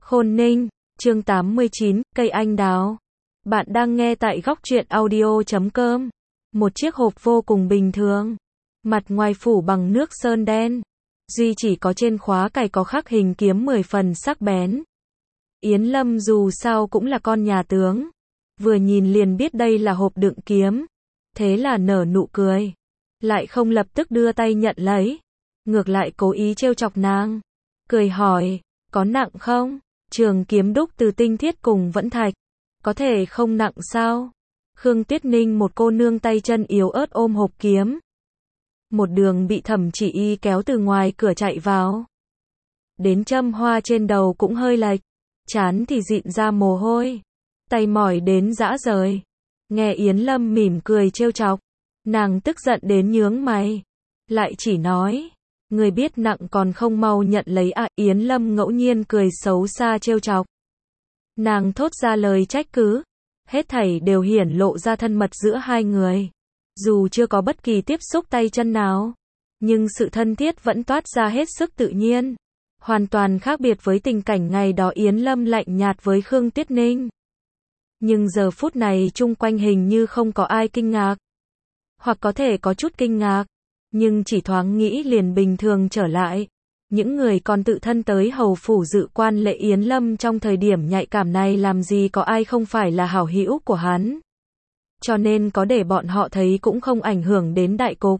Khôn Ninh, chương 89, cây anh đào. Bạn đang nghe tại góc truyện audio.com. Một chiếc hộp vô cùng bình thường. Mặt ngoài phủ bằng nước sơn đen. Duy chỉ có trên khóa cài có khắc hình kiếm 10 phần sắc bén. Yến Lâm dù sao cũng là con nhà tướng. Vừa nhìn liền biết đây là hộp đựng kiếm. Thế là nở nụ cười. Lại không lập tức đưa tay nhận lấy. Ngược lại cố ý trêu chọc nàng. Cười hỏi, có nặng không? Trường kiếm đúc từ tinh thiết cùng vẫn thạch. Có thể không nặng sao? Khương Tuyết Ninh một cô nương tay chân yếu ớt ôm hộp kiếm. Một đường bị Thẩm Chỉ Y kéo từ ngoài cửa chạy vào. Đến châm hoa trên đầu cũng hơi lệch. Trán thì dịn ra mồ hôi. Tay mỏi đến rã rời. Nghe Yến Lâm mỉm cười trêu chọc. Nàng tức giận đến nhướng mày. Lại chỉ nói. Người biết nặng còn không mau nhận lấy à? Yến Lâm ngẫu nhiên cười xấu xa trêu chọc. Nàng thốt ra lời trách cứ. Hết thảy đều hiển lộ ra thân mật giữa hai người. Dù chưa có bất kỳ tiếp xúc tay chân nào. Nhưng sự thân thiết vẫn toát ra hết sức tự nhiên. Hoàn toàn khác biệt với tình cảnh ngày đó Yến Lâm lạnh nhạt với Khương Tuyết Ninh. Nhưng giờ phút này chung quanh hình như không có ai kinh ngạc. Hoặc có thể có chút kinh ngạc. Nhưng chỉ thoáng nghĩ liền bình thường trở lại. Những người còn tự thân tới hầu phủ dự quan lễ Yến Lâm trong thời điểm nhạy cảm này làm gì có ai không phải là hảo hữu của hắn. Cho nên có để bọn họ thấy cũng không ảnh hưởng đến đại cục.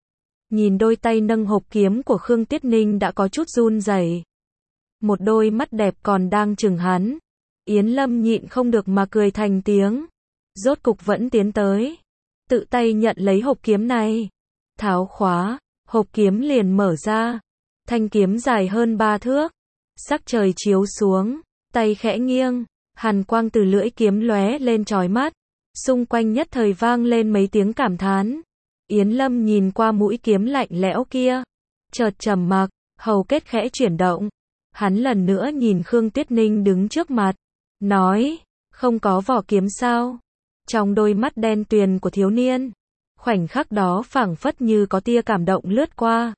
Nhìn đôi tay nâng hộp kiếm của Khương Tuyết Ninh đã có chút run rẩy. Một đôi mắt đẹp còn đang chừng hắn. Yến Lâm nhịn không được mà cười thành tiếng. Rốt cục vẫn tiến tới. Tự tay nhận lấy hộp kiếm này. Tháo khóa, hộp kiếm liền mở ra. Thanh kiếm dài hơn 3 thước. Sắc trời chiếu xuống, tay khẽ nghiêng, hàn quang từ lưỡi kiếm lóe lên chói mắt. Xung quanh nhất thời vang lên mấy tiếng cảm thán. Yến Lâm nhìn qua mũi kiếm lạnh lẽo kia, chợt trầm mặc, hầu kết khẽ chuyển động. Hắn lần nữa nhìn Khương Tuyết Ninh đứng trước mặt, nói, không có vỏ kiếm sao? Trong đôi mắt đen tuyền của thiếu niên, khoảnh khắc đó phảng phất như có tia cảm động lướt qua.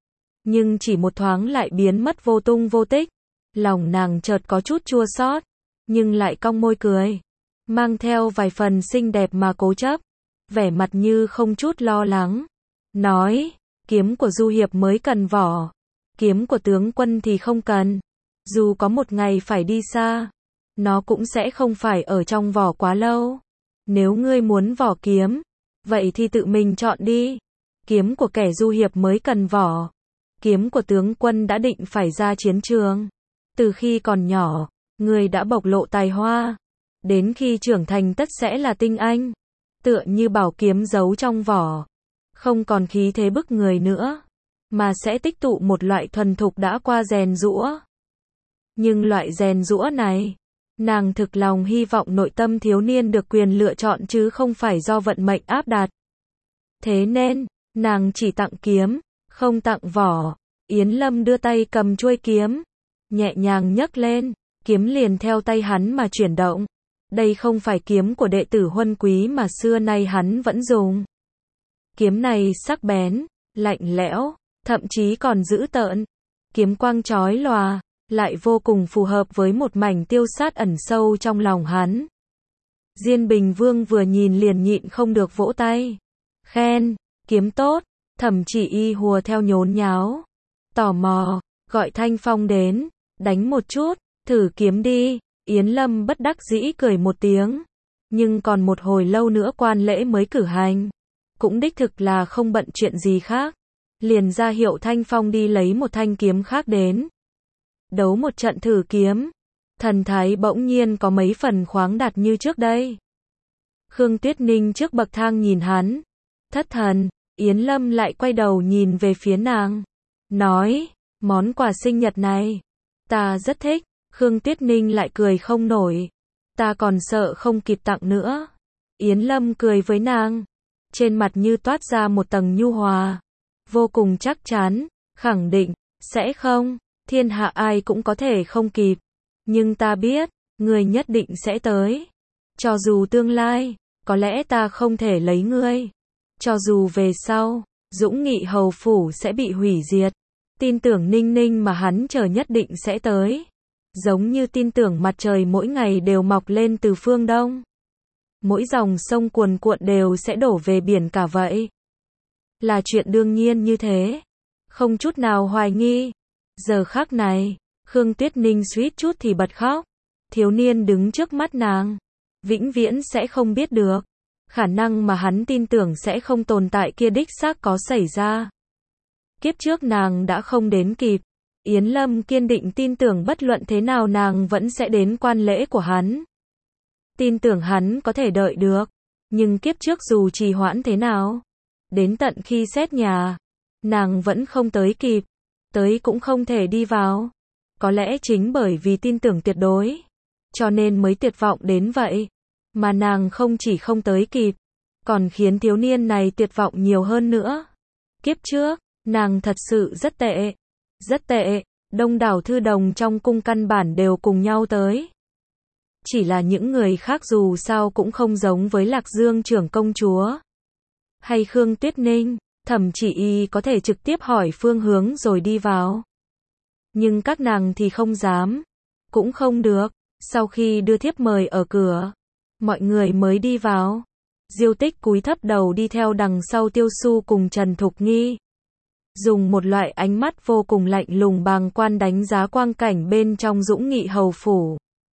Nhưng chỉ một thoáng lại biến mất vô tung vô tích. Lòng nàng chợt có chút chua xót, nhưng lại cong môi cười, mang theo vài phần xinh đẹp mà cố chấp, vẻ mặt như không chút lo lắng. Nói, kiếm của du hiệp mới cần vỏ, kiếm của tướng quân thì không cần. Dù có một ngày phải đi xa, nó cũng sẽ không phải ở trong vỏ quá lâu. Nếu ngươi muốn vỏ kiếm, vậy thì tự mình chọn đi. Kiếm của kẻ du hiệp mới cần vỏ. Kiếm của tướng quân đã định phải ra chiến trường. Từ khi còn nhỏ, người đã bộc lộ tài hoa. Đến khi trưởng thành tất sẽ là tinh anh. Tựa như bảo kiếm giấu trong vỏ. Không còn khí thế bức người nữa. Mà sẽ tích tụ một loại thuần thục đã qua rèn giũa. Nhưng loại rèn giũa này, nàng thực lòng hy vọng nội tâm thiếu niên được quyền lựa chọn chứ không phải do vận mệnh áp đặt. Thế nên, nàng chỉ tặng kiếm, không tặng vỏ. Yến Lâm đưa tay cầm chuôi kiếm, nhẹ nhàng nhấc lên, kiếm liền theo tay hắn mà chuyển động. Đây không phải kiếm của đệ tử huân quý mà xưa nay hắn vẫn dùng. Kiếm này sắc bén, lạnh lẽo, thậm chí còn dữ tợn. Kiếm quang chói lòa, lại vô cùng phù hợp với một mảnh tiêu sát ẩn sâu trong lòng hắn. Diên Bình Vương vừa nhìn liền nhịn không được vỗ tay. Khen, kiếm tốt. Thẩm Chỉ Y hùa theo nhốn nháo. Tò mò, gọi Thanh Phong đến, đánh một chút, thử kiếm đi. Yến Lâm bất đắc dĩ cười một tiếng. Nhưng còn một hồi lâu nữa quan lễ mới cử hành. Cũng đích thực là không bận chuyện gì khác. Liền ra hiệu Thanh Phong đi lấy một thanh kiếm khác đến. Đấu một trận thử kiếm. Thần thái bỗng nhiên có mấy phần khoáng đạt như trước đây. Khương Tuyết Ninh trước bậc thang nhìn hắn. Thất thần. Yến Lâm lại quay đầu nhìn về phía nàng. Nói, món quà sinh nhật này, ta rất thích. Khương Tuyết Ninh lại cười không nổi. Ta còn sợ không kịp tặng nữa. Yến Lâm cười với nàng. Trên mặt như toát ra một tầng nhu hòa. Vô cùng chắc chắn, khẳng định, sẽ không. Thiên hạ ai cũng có thể không kịp. Nhưng ta biết, người nhất định sẽ tới. Cho dù tương lai, có lẽ ta không thể lấy ngươi. Cho dù về sau, Dũng Nghị hầu phủ sẽ bị hủy diệt. Tin tưởng Ninh Ninh mà hắn chờ nhất định sẽ tới. giống như tin tưởng mặt trời mỗi ngày đều mọc lên từ phương đông. Mỗi dòng sông cuồn cuộn đều sẽ đổ về biển cả vậy. Là chuyện đương nhiên như thế. Không chút nào hoài nghi. Giờ khắc này, Khương Tuyết Ninh suýt chút thì bật khóc. Thiếu niên đứng trước mắt nàng, vĩnh viễn sẽ không biết được. Khả năng mà hắn tin tưởng sẽ không tồn tại kia đích xác có xảy ra. Kiếp trước nàng đã không đến kịp. Yến Lâm kiên định tin tưởng bất luận thế nào nàng vẫn sẽ đến quan lễ của hắn. Tin tưởng hắn có thể đợi được. Nhưng kiếp trước dù trì hoãn thế nào, đến tận khi xét nhà, nàng vẫn không tới kịp. Tới cũng không thể đi vào. Có lẽ chính bởi vì tin tưởng tuyệt đối, cho nên mới tuyệt vọng đến vậy. Mà nàng không chỉ không tới kịp, còn khiến thiếu niên này tuyệt vọng nhiều hơn nữa. Kiếp trước, nàng thật sự rất tệ. Rất tệ, đông đảo thư đồng trong cung căn bản đều cùng nhau tới. Chỉ là những người khác dù sao cũng không giống với Lạc Dương trưởng công chúa. Hay Khương Tuyết Ninh, Thẩm Chỉ Y có thể trực tiếp hỏi phương hướng rồi đi vào. Nhưng các nàng thì không dám. Cũng không được. Sau khi đưa thiếp mời ở cửa, mọi người mới đi vào. Diêu Tích cúi thấp đầu đi theo đằng sau Tiêu Xu cùng Trần Thục Nghi. Dùng một loại ánh mắt vô cùng lạnh lùng bàng quan đánh giá quang cảnh bên trong Dũng Nghị hầu phủ.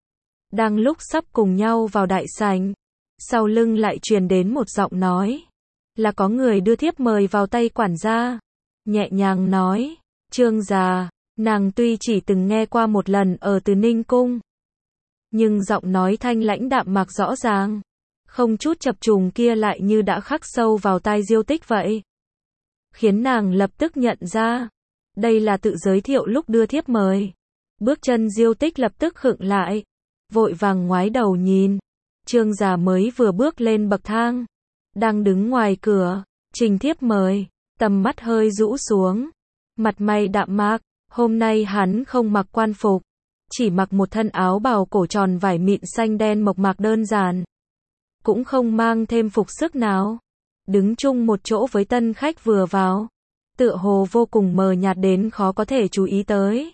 Đang lúc sắp cùng nhau vào đại sảnh, sau lưng lại truyền đến một giọng nói. Là có người đưa thiếp mời vào tay quản gia. Nhẹ nhàng nói, Trương gia, nàng tuy chỉ từng nghe qua một lần ở Từ Ninh Cung. Nhưng giọng nói thanh lãnh đạm mạc rõ ràng. Không chút chập trùng kia lại như đã khắc sâu vào tai Diêu Tích vậy. Khiến nàng lập tức nhận ra. Đây là tự giới thiệu lúc đưa thiếp mời. Bước chân Diêu Tích lập tức khựng lại. Vội vàng ngoái đầu nhìn. Trương gia mới vừa bước lên bậc thang. Đang đứng ngoài cửa, trình thiếp mời. Tầm mắt hơi rũ xuống. Mặt mày đạm mạc. Hôm nay hắn không mặc quan phục. Chỉ mặc một thân áo bào cổ tròn vải mịn xanh đen mộc mạc đơn giản. Cũng không mang thêm phục sức nào. Đứng chung một chỗ với tân khách vừa vào. Tựa hồ vô cùng mờ nhạt đến khó có thể chú ý tới.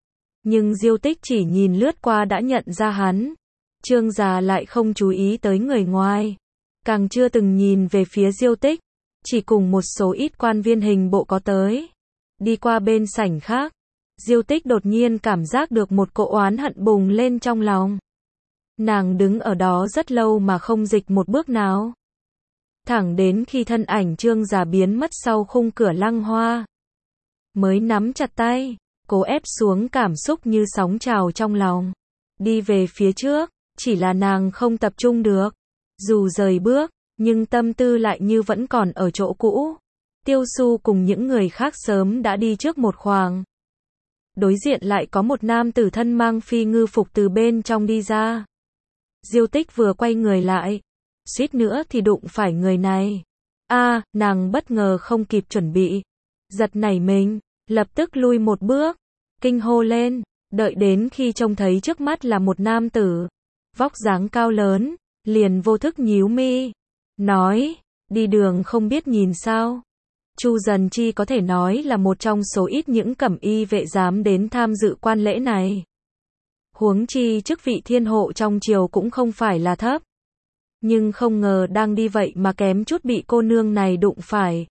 Nhưng Diêu Tích chỉ nhìn lướt qua đã nhận ra hắn. Trương gia lại không chú ý tới người ngoài. Càng chưa từng nhìn về phía Diêu Tích. Chỉ cùng một số ít quan viên hình bộ có tới. Đi qua bên sảnh khác. Diêu Tích đột nhiên cảm giác được một cỗ oán hận bùng lên trong lòng. Nàng đứng ở đó rất lâu mà không dịch một bước nào. Thẳng đến khi thân ảnh Trương gia biến mất sau khung cửa Lăng Hoa. Mới nắm chặt tay, cố ép xuống cảm xúc như sóng trào trong lòng. Đi về phía trước, chỉ là nàng không tập trung được. Dù rời bước, nhưng tâm tư lại như vẫn còn ở chỗ cũ. Tiêu Xu cùng những người khác sớm đã đi trước một khoảng. Đối diện lại có một nam tử thân mang phi ngư phục từ bên trong đi ra. Diêu Tích vừa quay người lại, suýt nữa thì đụng phải người này. Nàng bất ngờ không kịp chuẩn bị. Giật nảy mình, lập tức lui một bước, kinh hô lên, đợi đến khi trông thấy trước mắt là một nam tử. Vóc dáng cao lớn, liền vô thức nhíu mi. Nói, đi đường không biết nhìn sao. Chu Dần Chi có thể nói là một trong số ít những cẩm y vệ dám đến tham dự quan lễ này. Huống chi chức vị thiên hộ trong triều cũng không phải là thấp. Nhưng không ngờ đang đi vậy mà kém chút bị cô nương này đụng phải.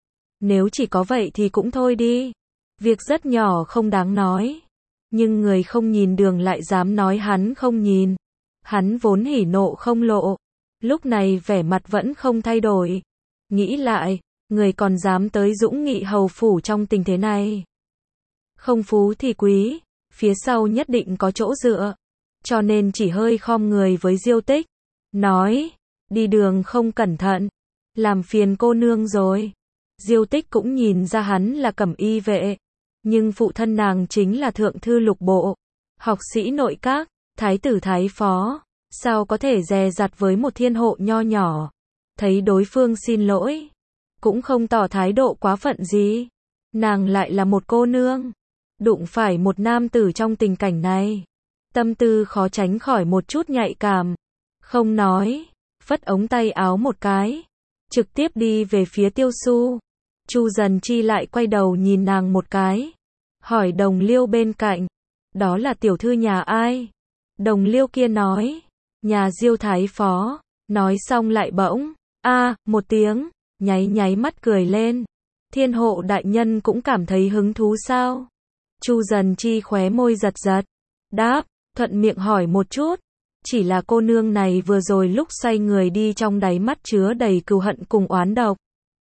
Nếu chỉ có vậy thì cũng thôi đi. Việc rất nhỏ không đáng nói. Nhưng người không nhìn đường lại dám nói hắn không nhìn. Hắn vốn hỉ nộ không lộ. Lúc này vẻ mặt vẫn không thay đổi. Nghĩ lại, người còn dám tới Dũng Nghị hầu phủ trong tình thế này. Không phú thì quý, phía sau nhất định có chỗ dựa. Cho nên chỉ hơi khom người với Diêu Tích. Nói, đi đường không cẩn thận. Làm phiền cô nương rồi. Diêu Tích cũng nhìn ra hắn là cẩm y vệ. Nhưng phụ thân nàng chính là thượng thư lục bộ. Học sĩ nội các, thái tử thái phó. Sao có thể dè dặt với một thiên hộ nho nhỏ. Thấy đối phương xin lỗi. Cũng không tỏ thái độ quá phận gì. Nàng lại là một cô nương. Đụng phải một nam tử trong tình cảnh này. Tâm tư khó tránh khỏi một chút nhạy cảm. Không nói. Phất ống tay áo một cái. Trực tiếp đi về phía Tiêu Xu. Chu Dần Chi lại quay đầu nhìn nàng một cái. Hỏi đồng liêu bên cạnh. Đó là tiểu thư nhà ai? Đồng liêu kia nói. Nhà Diêu thái phó. Nói xong lại bỗng, một tiếng, nháy mắt cười lên. Thiên hộ đại nhân cũng cảm thấy hứng thú sao? Chu Dần Chi khóe môi giật giật. Đáp, thuận miệng hỏi một chút. Chỉ là cô nương này vừa rồi lúc xoay người đi trong đáy mắt chứa đầy cừu hận cùng oán độc.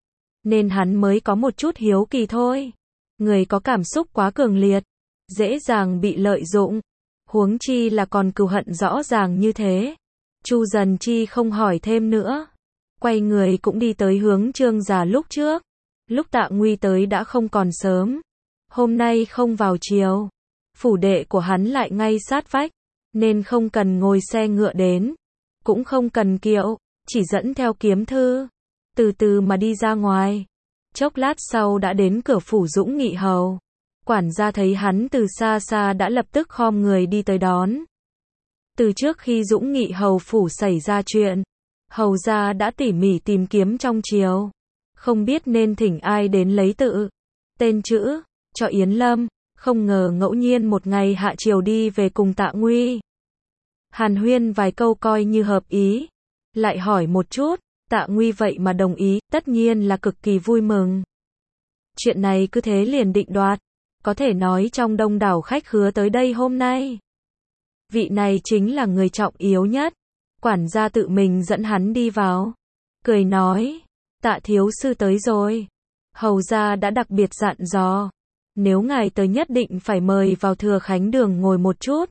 Nên hắn mới có một chút hiếu kỳ thôi. Người có cảm xúc quá cường liệt, dễ dàng bị lợi dụng. Huống chi là còn cừu hận rõ ràng như thế. Chu Dần Chi không hỏi thêm nữa. Quay người cũng đi tới hướng Trương gia lúc trước. Lúc Tạ Nguy tới đã không còn sớm. Hôm nay không vào chiều. Phủ đệ của hắn lại ngay sát vách. Nên không cần ngồi xe ngựa đến. Cũng không cần kiệu. Chỉ dẫn theo kiếm thư. Từ từ mà đi ra ngoài. Chốc lát sau đã đến cửa phủ Dũng Nghị Hầu. Quản gia thấy hắn từ xa xa đã lập tức khom người đi tới đón. Từ trước khi Dũng Nghị Hầu phủ xảy ra chuyện, Hầu gia đã tỉ mỉ tìm kiếm trong triều. Không biết nên thỉnh ai đến lấy tự, tên chữ, cho Yến Lâm. Không ngờ ngẫu nhiên một ngày hạ triều đi về cùng Tạ Nguy. Hàn huyên vài câu coi như hợp ý. Lại hỏi một chút, Tạ Nguy vậy mà đồng ý, tất nhiên là cực kỳ vui mừng. Chuyện này cứ thế liền định đoạt. Có thể nói trong đông đảo khách khứa tới đây hôm nay, vị này chính là người trọng yếu nhất. Quản gia tự mình dẫn hắn đi vào. Cười nói, Tạ thiếu sư tới rồi. Hầu gia đã đặc biệt dặn dò. Nếu ngài tới nhất định phải mời vào Thừa Khánh Đường ngồi một chút.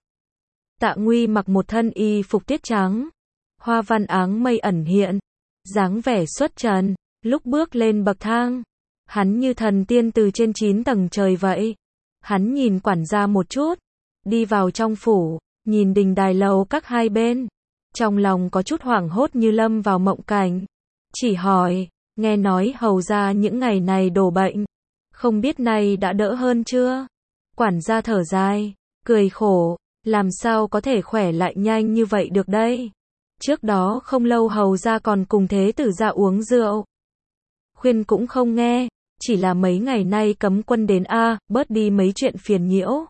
Tạ Nguy mặc một thân y phục tiết trắng. Hoa văn áng mây ẩn hiện. Dáng vẻ xuất trần. Lúc bước lên bậc thang, hắn như thần tiên từ trên 9 tầng trời vậy. Hắn nhìn quản gia một chút. Đi vào trong phủ. Nhìn đình đài lầu các hai bên. Trong lòng có chút hoảng hốt như lâm vào mộng cảnh. Chỉ hỏi, nghe nói hầu gia những ngày này đổ bệnh. Không biết nay đã đỡ hơn chưa? Quản gia thở dài, cười khổ. Làm sao có thể khỏe lại nhanh như vậy được đây? Trước đó không lâu hầu gia còn cùng thế tử gia uống rượu. Khuyên cũng không nghe. Chỉ là mấy ngày nay cấm quân đến bớt đi mấy chuyện phiền nhiễu.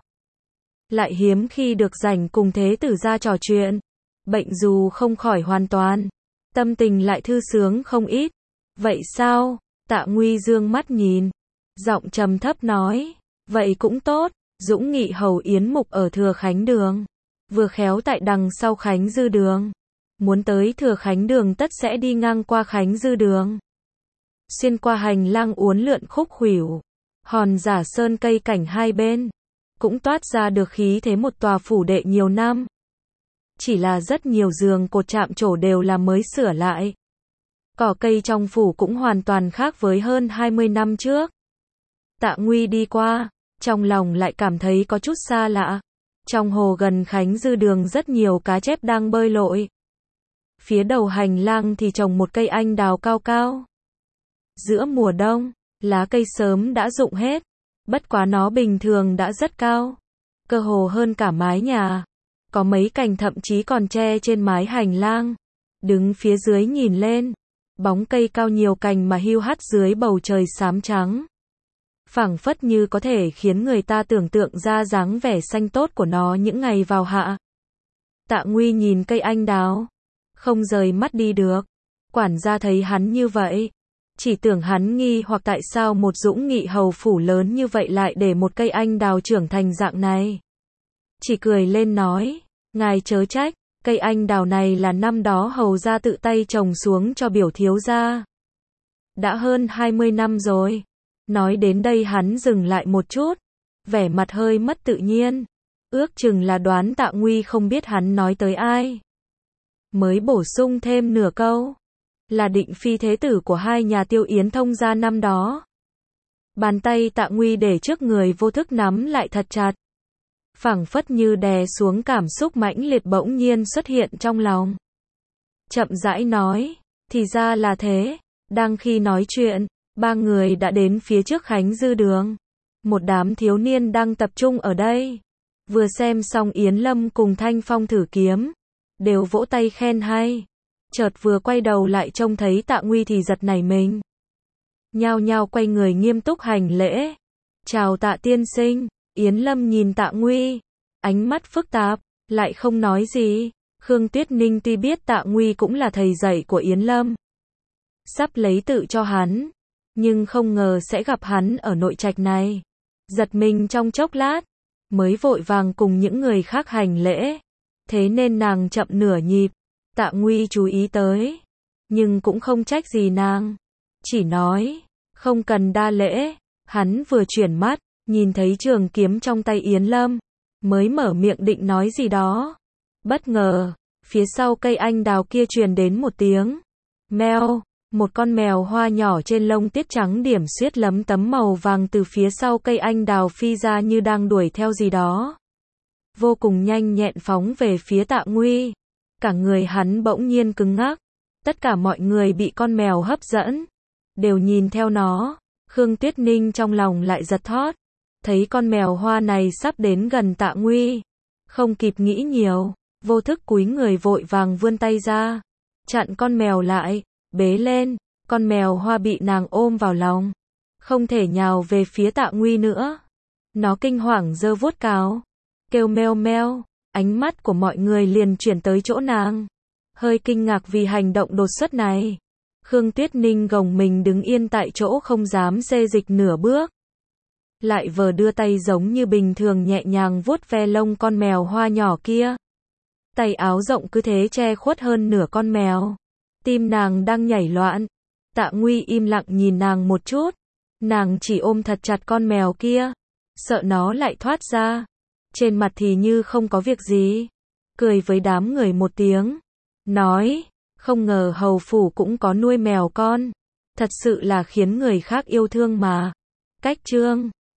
Lại hiếm khi được rảnh cùng thế tử gia trò chuyện. Bệnh dù không khỏi hoàn toàn, tâm tình lại thư sướng không ít. Vậy sao? Tạ Nguy dương mắt nhìn, giọng trầm thấp nói, vậy cũng tốt. Dũng Nghị Hầu yến mục ở Thừa Khánh Đường, vừa khéo tại đằng sau Khánh Dư Đường. Muốn tới Thừa Khánh Đường tất sẽ đi ngang qua Khánh Dư Đường. Xuyên qua hành lang uốn lượn khúc khuỷu, hòn giả sơn cây cảnh hai bên, cũng toát ra được khí thế một tòa phủ đệ nhiều năm. Chỉ là rất nhiều giường cột chạm trổ đều là mới sửa lại. Cỏ cây trong phủ cũng hoàn toàn khác với hơn 20 năm trước. Tạ Nguy đi qua, trong lòng lại cảm thấy có chút xa lạ. Trong hồ gần Khánh Dư Đường rất nhiều cá chép đang bơi lội. Phía đầu hành lang thì trồng một cây anh đào cao cao. Giữa mùa đông, lá cây sớm đã rụng hết. Bất quá nó bình thường đã rất cao. Cơ hồ hơn cả mái nhà. Có mấy cành thậm chí còn che trên mái hành lang. Đứng phía dưới nhìn lên, bóng cây cao nhiều cành mà hiu hắt dưới bầu trời xám trắng. Phảng phất như có thể khiến người ta tưởng tượng ra dáng vẻ xanh tốt của nó những ngày vào hạ. Tạ Nguy nhìn cây anh đào, không rời mắt đi được. Quản gia thấy hắn như vậy, chỉ tưởng hắn nghi hoặc tại sao một Dũng Nghị Hầu phủ lớn như vậy lại để một cây anh đào trưởng thành dạng này. Chỉ cười lên nói, ngài chớ trách, cây anh đào này là năm đó hầu gia tự tay trồng xuống cho biểu thiếu gia. Đã hơn 20 năm rồi. Nói đến đây hắn dừng lại một chút, vẻ mặt hơi mất tự nhiên. Ước chừng là đoán Tạ Nguy không biết hắn nói tới ai. Mới bổ sung thêm nửa câu, là Định Phi thế tử của hai nhà Tiêu Yến thông gia năm đó. Bàn tay Tạ Nguy để trước người vô thức nắm lại thật chặt. Phảng phất như đè xuống cảm xúc mãnh liệt bỗng nhiên xuất hiện trong lòng. Chậm rãi nói, thì ra là thế. Đang khi nói chuyện, ba người đã đến phía trước Khánh Dư Đường. Một đám thiếu niên đang tập trung ở đây. Vừa xem xong Yến Lâm cùng Thanh Phong thử kiếm, đều vỗ tay khen hay. Chợt vừa quay đầu lại trông thấy Tạ Nguy thì giật nảy mình. Nhao nhao quay người nghiêm túc hành lễ. Chào Tạ tiên sinh. Yến Lâm nhìn Tạ Nguy, ánh mắt phức tạp, lại không nói gì. Khương Tuyết Ninh tuy biết Tạ Nguy cũng là thầy dạy của Yến Lâm, sắp lấy tự cho hắn, nhưng không ngờ sẽ gặp hắn ở nội trạch này. Giật mình trong chốc lát, mới vội vàng cùng những người khác hành lễ. Thế nên nàng chậm nửa nhịp, Tạ Nguy chú ý tới, nhưng cũng không trách gì nàng, chỉ nói, không cần đa lễ. Hắn vừa chuyển mắt, nhìn thấy trường kiếm trong tay Yến Lâm, mới mở miệng định nói gì đó. Bất ngờ, phía sau cây anh đào kia truyền đến một tiếng meo, một con mèo hoa nhỏ trên lông tiết trắng điểm xuyết lấm tấm màu vàng từ phía sau cây anh đào phi ra như đang đuổi theo gì đó. Vô cùng nhanh nhẹn phóng về phía Tạ Nguy. Cả người hắn bỗng nhiên cứng ngắc. Tất cả mọi người bị con mèo hấp dẫn, đều nhìn theo nó. Khương Tuyết Ninh trong lòng lại giật thót. Thấy con mèo hoa này sắp đến gần Tạ Nguy, không kịp nghĩ nhiều, vô thức cúi người vội vàng vươn tay ra, chặn con mèo lại, bế lên. Con mèo hoa bị nàng ôm vào lòng, không thể nhào về phía Tạ Nguy nữa. Nó kinh hoàng giơ vuốt cáo, kêu meo meo. Ánh mắt của mọi người liền chuyển tới chỗ nàng, hơi kinh ngạc vì hành động đột xuất này. Khương Tuyết Ninh gồng mình đứng yên tại chỗ không dám xê dịch nửa bước, lại vờ đưa tay giống như bình thường nhẹ nhàng vuốt ve lông con mèo hoa nhỏ kia. Tay áo rộng cứ thế che khuất hơn nửa con mèo. Tim nàng đang nhảy loạn. Tạ Nguy im lặng nhìn nàng một chút. Nàng chỉ ôm thật chặt con mèo kia, sợ nó lại thoát ra. Trên mặt thì như không có việc gì, cười với đám người một tiếng, nói, không ngờ hầu phủ cũng có nuôi mèo con, thật sự là khiến người khác yêu thương mà. Cách chương